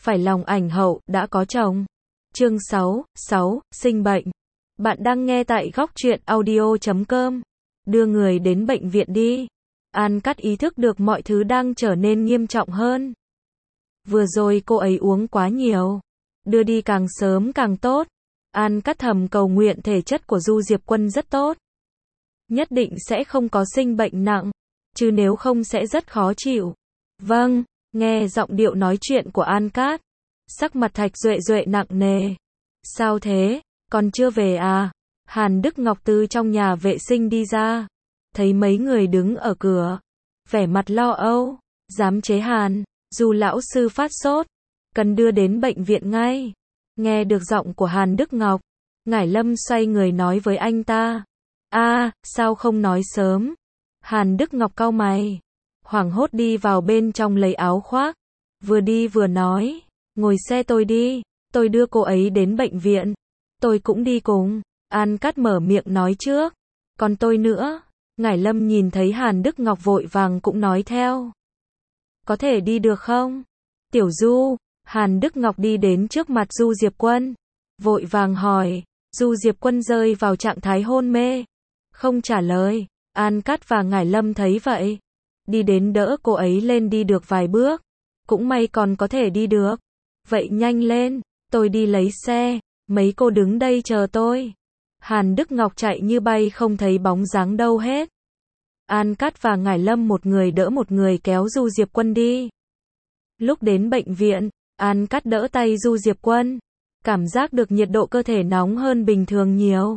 phải lòng ảnh hậu, đã có chồng. Chương 6, sinh bệnh. Bạn đang nghe tại góc truyện audio.com. Đưa người đến bệnh viện đi. An Cát ý thức được mọi thứ đang trở nên nghiêm trọng hơn. Vừa rồi cô ấy uống quá nhiều. Đưa đi càng sớm càng tốt. An Cát thầm cầu nguyện thể chất của Du Diệp Quân rất tốt. Nhất định sẽ không có sinh bệnh nặng. Chứ nếu không sẽ rất khó chịu. Vâng, nghe giọng điệu nói chuyện của An Cát. Sắc mặt Thạch Duệ Duệ nặng nề. Sao thế, còn chưa về à? Hàn Đức Ngọc từ trong nhà vệ sinh đi ra. Thấy mấy người đứng ở cửa. Vẻ mặt lo âu. Giám chế Hàn, dù lão sư phát sốt. Cần đưa đến bệnh viện ngay. Nghe được giọng của Hàn Đức Ngọc. Ngải Lâm xoay người nói với anh ta. Sao không nói sớm? Hàn Đức Ngọc cau mày. Hoảng hốt đi vào bên trong lấy áo khoác. Vừa đi vừa nói. Ngồi xe tôi đi. Tôi đưa cô ấy đến bệnh viện. Tôi cũng đi cùng. An Cát mở miệng nói trước. Còn tôi nữa. Ngải Lâm nhìn thấy Hàn Đức Ngọc vội vàng cũng nói theo. Có thể đi được không? Tiểu Du. Hàn Đức Ngọc đi đến trước mặt Du Diệp Quân. Vội vàng hỏi. Du Diệp Quân rơi vào trạng thái hôn mê. Không trả lời. An Cát và Ngải Lâm thấy vậy. Đi đến đỡ cô ấy lên đi được vài bước. Cũng may còn có thể đi được. Vậy nhanh lên. Tôi đi lấy xe. Mấy cô đứng đây chờ tôi. Hàn Đức Ngọc chạy như bay không thấy bóng dáng đâu hết. An Cát và Ngải Lâm một người đỡ một người kéo Du Diệp Quân đi. Lúc đến bệnh viện, An Cát đỡ tay Du Diệp Quân. Cảm giác được nhiệt độ cơ thể nóng hơn bình thường nhiều.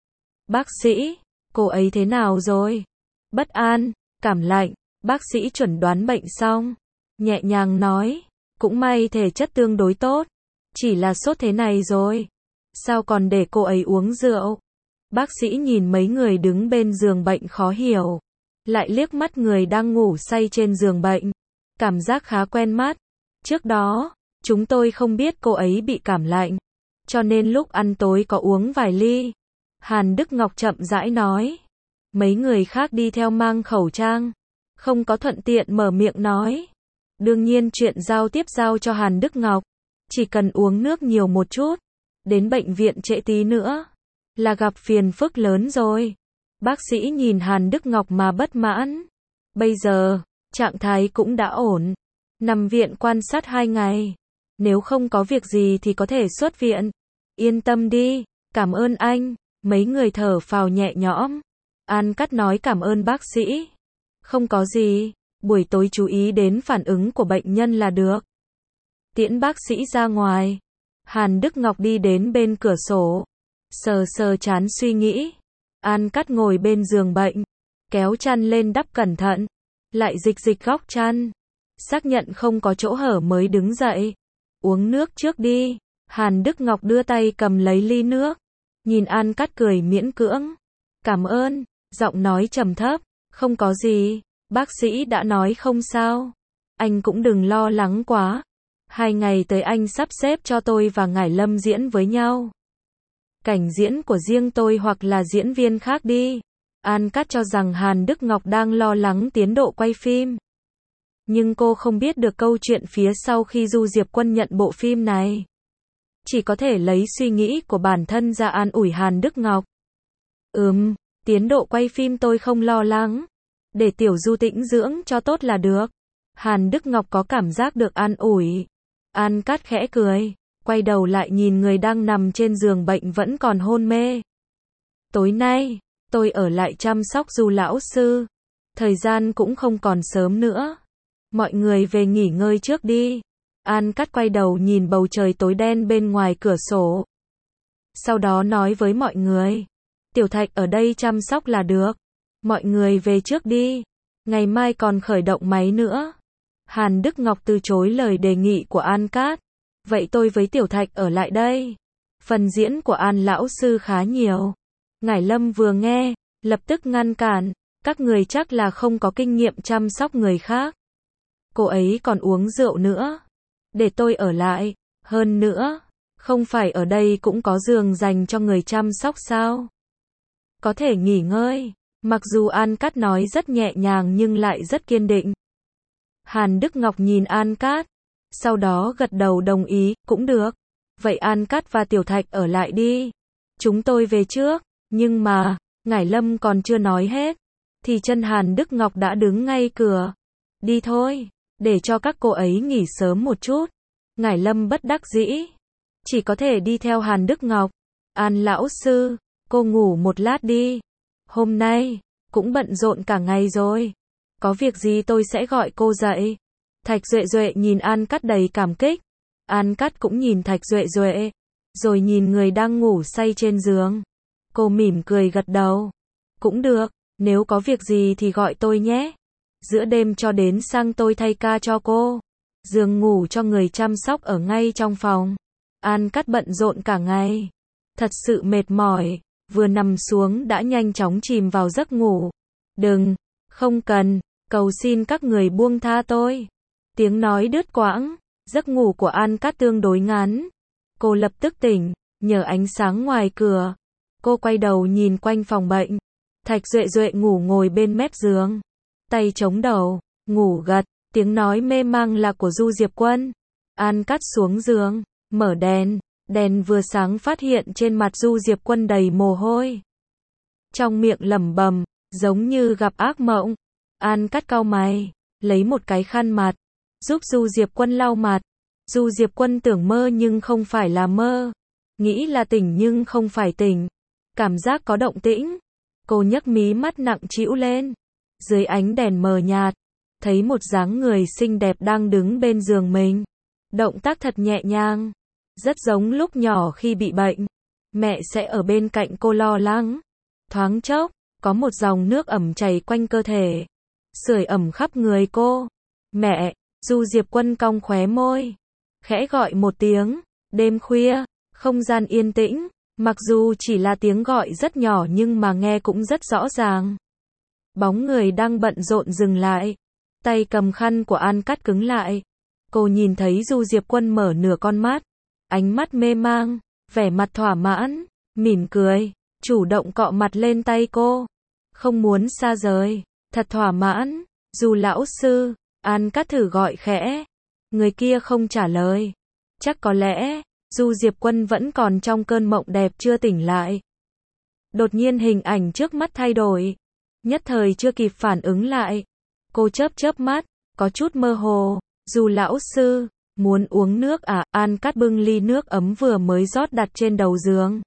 Bác sĩ, cô ấy thế nào rồi? Bất an, cảm lạnh. Bác sĩ chuẩn đoán bệnh xong. Nhẹ nhàng nói. Cũng may thể chất tương đối tốt. Chỉ là sốt thế này rồi. Sao còn để cô ấy uống rượu? Bác sĩ nhìn mấy người đứng bên giường bệnh khó hiểu. Lại liếc mắt người đang ngủ say trên giường bệnh. Cảm giác khá quen mắt. Trước đó, chúng tôi không biết cô ấy bị cảm lạnh. Cho nên lúc ăn tối có uống vài ly. Hàn Đức Ngọc chậm rãi nói. Mấy người khác đi theo mang khẩu trang. Không có thuận tiện mở miệng nói. Đương nhiên chuyện giao tiếp giao cho Hàn Đức Ngọc. Chỉ cần uống nước nhiều một chút. Đến bệnh viện trễ tí nữa. Là gặp phiền phức lớn rồi. Bác sĩ nhìn Hàn Đức Ngọc mà bất mãn. Bây giờ, trạng thái cũng đã ổn. Nằm viện quan sát 2 ngày. Nếu không có việc gì thì có thể xuất viện. Yên tâm đi, cảm ơn anh. Mấy người thở phào nhẹ nhõm. An Cát nói cảm ơn bác sĩ. Không có gì, buổi tối chú ý đến phản ứng của bệnh nhân là được. Tiễn bác sĩ ra ngoài. Hàn Đức Ngọc đi đến bên cửa sổ. Sờ sờ trán suy nghĩ. An Cát ngồi bên giường bệnh. Kéo chăn lên đắp cẩn thận. Lại dịch dịch góc chăn. Xác nhận không có chỗ hở mới đứng dậy. Uống nước trước đi. Hàn Đức Ngọc đưa tay cầm lấy ly nước. Nhìn An Cát cười miễn cưỡng. Cảm ơn. Giọng nói trầm thấp. Không có gì. Bác sĩ đã nói không sao. Anh cũng đừng lo lắng quá. 2 ngày tới anh sắp xếp cho tôi và Ngải Lâm diễn với nhau. Cảnh diễn của riêng tôi hoặc là diễn viên khác đi. An Cát cho rằng Hàn Đức Ngọc đang lo lắng tiến độ quay phim. Nhưng cô không biết được câu chuyện phía sau khi Du Diệp Quân nhận bộ phim này. Chỉ có thể lấy suy nghĩ của bản thân ra an ủi Hàn Đức Ngọc. Tiến độ quay phim tôi không lo lắng. Để Tiểu Du tĩnh dưỡng cho tốt là được. Hàn Đức Ngọc có cảm giác được an ủi. An Cát khẽ cười. Quay đầu lại nhìn người đang nằm trên giường bệnh vẫn còn hôn mê. Tối nay, tôi ở lại chăm sóc Du lão sư. Thời gian cũng không còn sớm nữa. Mọi người về nghỉ ngơi trước đi. An Cát quay đầu nhìn bầu trời tối đen bên ngoài cửa sổ. Sau đó nói với mọi người. Tiểu Thạch ở đây chăm sóc là được. Mọi người về trước đi. Ngày mai còn khởi động máy nữa. Hàn Đức Ngọc từ chối lời đề nghị của An Cát. Vậy tôi với Tiểu Thạch ở lại đây. Phần diễn của An lão sư khá nhiều. Ngải Lâm vừa nghe, lập tức ngăn cản. Các người chắc là không có kinh nghiệm chăm sóc người khác. Cô ấy còn uống rượu nữa. Để tôi ở lại. Hơn nữa, không phải ở đây cũng có giường dành cho người chăm sóc sao? Có thể nghỉ ngơi. Mặc dù An Cát nói rất nhẹ nhàng nhưng lại rất kiên định. Hàn Đức Ngọc nhìn An Cát. Sau đó gật đầu đồng ý, cũng được. Vậy An Cát và Tiểu Thạch ở lại đi. Chúng tôi về trước. Nhưng mà, Ngải Lâm còn chưa nói hết. Thì chân Hàn Đức Ngọc đã đứng ngay cửa. Đi thôi, để cho các cô ấy nghỉ sớm một chút. Ngải Lâm bất đắc dĩ. Chỉ có thể đi theo Hàn Đức Ngọc. An lão sư, cô ngủ một lát đi. Hôm nay, cũng bận rộn cả ngày rồi. Có việc gì tôi sẽ gọi cô dậy. Thạch Duệ Duệ nhìn An Cát đầy cảm kích. An Cát cũng nhìn Thạch Duệ Duệ. Rồi nhìn người đang ngủ say trên giường. Cô mỉm cười gật đầu. Cũng được, nếu có việc gì thì gọi tôi nhé. Giữa đêm cho đến sang tôi thay ca cho cô. Giường ngủ cho người chăm sóc ở ngay trong phòng. An Cát bận rộn cả ngày. Thật sự mệt mỏi. Vừa nằm xuống đã nhanh chóng chìm vào giấc ngủ. Đừng, không cần, cầu xin các người buông tha tôi. Tiếng nói đứt quãng. Giấc ngủ của An Cát tương đối ngắn. Cô lập tức tỉnh, nhờ ánh sáng ngoài cửa. Cô quay đầu nhìn quanh phòng bệnh. Thạch Duệ Duệ ngủ ngồi bên mép giường. Tay chống đầu, ngủ gật. Tiếng nói mê mang là của Du Diệp Quân. An Cát xuống giường, mở đèn. Đèn vừa sáng phát hiện trên mặt Du Diệp Quân đầy mồ hôi. Trong miệng lẩm bẩm, giống như gặp ác mộng. An Cát cau mày, lấy một cái khăn mặt, giúp Du Diệp Quân lau mặt. Du Diệp Quân tưởng mơ nhưng không phải là mơ. Nghĩ là tỉnh nhưng không phải tỉnh. Cảm giác có động tĩnh. Cô nhấc mí mắt nặng trĩu lên. Dưới ánh đèn mờ nhạt, thấy một dáng người xinh đẹp đang đứng bên giường mình. Động tác thật nhẹ nhàng. Rất giống lúc nhỏ khi bị bệnh. Mẹ sẽ ở bên cạnh cô lo lắng. Thoáng chốc, có một dòng nước ẩm chảy quanh cơ thể. Sưởi ẩm khắp người cô. Mẹ, Du Diệp Quân cong khóe môi. Khẽ gọi một tiếng. Đêm khuya, không gian yên tĩnh. Mặc dù chỉ là tiếng gọi rất nhỏ nhưng mà nghe cũng rất rõ ràng. Bóng người đang bận rộn dừng lại. Tay cầm khăn của An Cát cứng lại. Cô nhìn thấy Du Diệp Quân mở nửa con mắt. Ánh mắt mê mang, vẻ mặt thỏa mãn, mỉm cười, chủ động cọ mặt lên tay cô. Không muốn xa rời, thật thỏa mãn. Du lão sư, An Cát thử gọi khẽ. Người kia không trả lời. Chắc có lẽ, Du Diệp Quân vẫn còn trong cơn mộng đẹp chưa tỉnh lại. Đột nhiên hình ảnh trước mắt thay đổi. Nhất thời chưa kịp phản ứng lại. Cô chớp chớp mắt, có chút mơ hồ. Du lão sư, muốn uống nước à? An Cát bưng ly nước ấm vừa mới rót đặt trên đầu giường.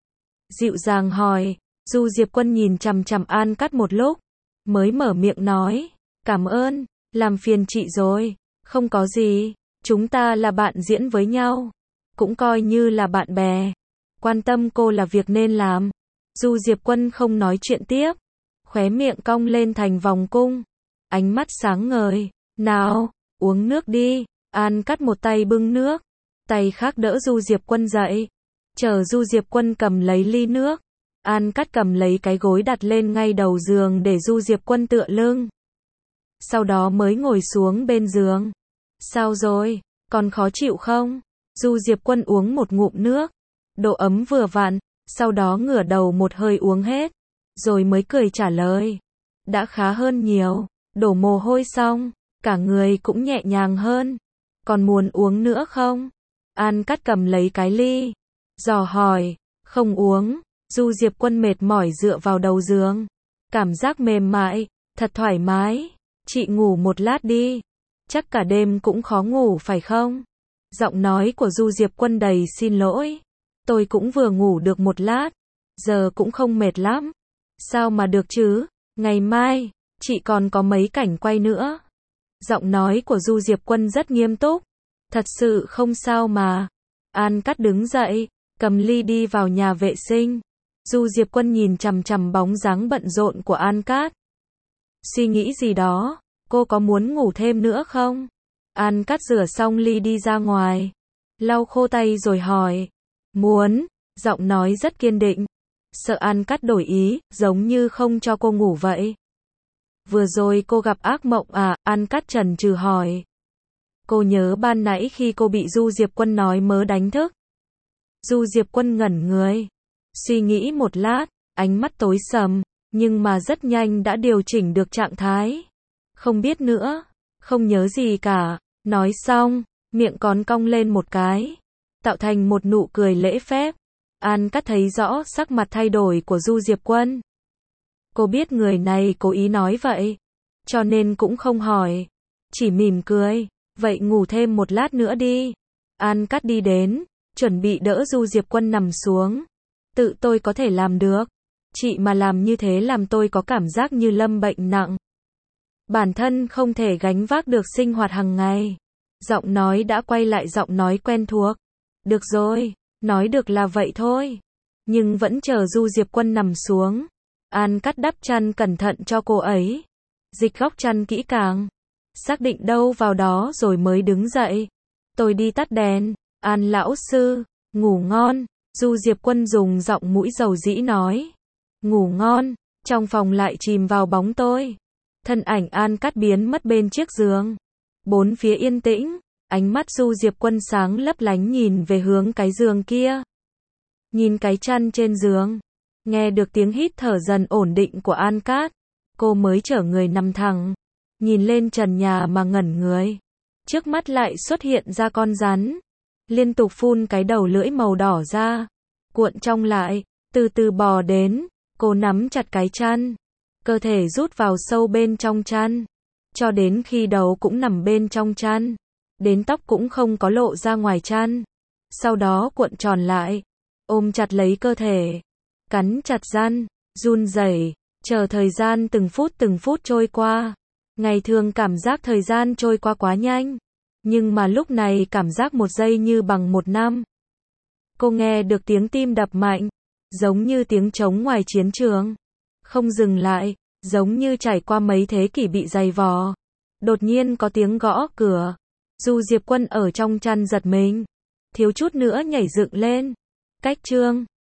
Dịu dàng hỏi. Du Diệp Quân nhìn chằm chằm An Cát một lúc. Mới mở miệng nói. Cảm ơn, làm phiền chị rồi. Không có gì, chúng ta là bạn diễn với nhau. Cũng coi như là bạn bè. Quan tâm cô là việc nên làm. Du Diệp Quân không nói chuyện tiếp. Khóe miệng cong lên thành vòng cung. Ánh mắt sáng ngời. Nào, uống nước đi. An Cát một tay bưng nước. Tay khác đỡ Du Diệp Quân dậy. Chờ Du Diệp Quân cầm lấy ly nước. An Cát cầm lấy cái gối đặt lên ngay đầu giường để Du Diệp Quân tựa lưng. Sau đó mới ngồi xuống bên giường. Sao rồi, còn khó chịu không? Du Diệp Quân uống một ngụm nước. Độ ấm vừa vặn, sau đó ngửa đầu một hơi uống hết. Rồi mới cười trả lời. Đã khá hơn nhiều, đổ mồ hôi xong, cả người cũng nhẹ nhàng hơn. Còn muốn uống nữa không? An Cát cầm lấy cái ly. Dò hỏi, không uống. Du Diệp Quân mệt mỏi dựa vào đầu giường. Cảm giác mềm mại, thật thoải mái. Chị ngủ một lát đi. Chắc cả đêm cũng khó ngủ phải không? Giọng nói của Du Diệp Quân đầy xin lỗi. Tôi cũng vừa ngủ được một lát. Giờ cũng không mệt lắm. Sao mà được chứ? Ngày mai, chị còn có mấy cảnh quay nữa. Giọng nói của Du Diệp Quân rất nghiêm túc. Thật sự không sao mà. An Cát đứng dậy, cầm ly đi vào nhà vệ sinh. Du Diệp Quân nhìn chằm chằm bóng dáng bận rộn của An Cát. Suy nghĩ gì đó, cô có muốn ngủ thêm nữa không? An Cát rửa xong ly đi ra ngoài. Lau khô tay rồi hỏi. Muốn, giọng nói rất kiên định. Sợ An Cát đổi ý, giống như không cho cô ngủ vậy. Vừa rồi cô gặp ác mộng à? An Cát chần chừ hỏi. Cô nhớ ban nãy khi cô bị Du Diệp Quân nói mớ đánh thức. Du Diệp Quân ngẩn người. Suy nghĩ một lát, ánh mắt tối sầm, nhưng mà rất nhanh đã điều chỉnh được trạng thái. Không biết nữa, không nhớ gì cả. Nói xong, miệng còn cong lên một cái, tạo thành một nụ cười lễ phép. An Cát thấy rõ sắc mặt thay đổi của Du Diệp Quân. Cô biết người này cố ý nói vậy, cho nên cũng không hỏi, chỉ mỉm cười, vậy ngủ thêm một lát nữa đi. An Cát đi đến, chuẩn bị đỡ Du Diệp Quân nằm xuống. Tự tôi có thể làm được, chị mà làm như thế làm tôi có cảm giác như lâm bệnh nặng. Bản thân không thể gánh vác được sinh hoạt hàng ngày. Giọng nói đã quay lại giọng nói quen thuộc. Được rồi, nói được là vậy thôi. Nhưng vẫn chờ Du Diệp Quân nằm xuống. An Cát đắp chăn cẩn thận cho cô ấy. Dịch góc chăn kỹ càng. Xác định đâu vào đó rồi mới đứng dậy. Tôi đi tắt đèn. An lão sư, ngủ ngon. Du Diệp Quân dùng giọng mũi dầu dĩ nói. Ngủ ngon. Trong phòng lại chìm vào bóng tối. Thân ảnh An Cát biến mất bên chiếc giường. Bốn phía yên tĩnh. Ánh mắt Du Diệp Quân sáng lấp lánh nhìn về hướng cái giường kia. Nhìn cái chăn trên giường. Nghe được tiếng hít thở dần ổn định của An Cát. Cô mới trở người nằm thẳng. Nhìn lên trần nhà mà ngẩn người. Trước mắt lại xuất hiện ra con rắn. Liên tục phun cái đầu lưỡi màu đỏ ra. Cuộn trong lại. Từ từ bò đến. Cô nắm chặt cái chăn. Cơ thể rút vào sâu bên trong chăn. Cho đến khi đầu cũng nằm bên trong chăn. Đến tóc cũng không có lộ ra ngoài chăn. Sau đó cuộn tròn lại. Ôm chặt lấy cơ thể. Cắn chặt răng. Run rẩy. Chờ thời gian từng phút trôi qua. Ngày thường cảm giác thời gian trôi qua quá nhanh. Nhưng mà lúc này cảm giác một giây như bằng một năm. Cô nghe được tiếng tim đập mạnh. Giống như tiếng trống ngoài chiến trường. Không dừng lại. Giống như trải qua mấy thế kỷ bị dày vò. Đột nhiên có tiếng gõ cửa. Du Diệp Quân ở trong chăn giật mình. Thiếu chút nữa nhảy dựng lên. Cách chương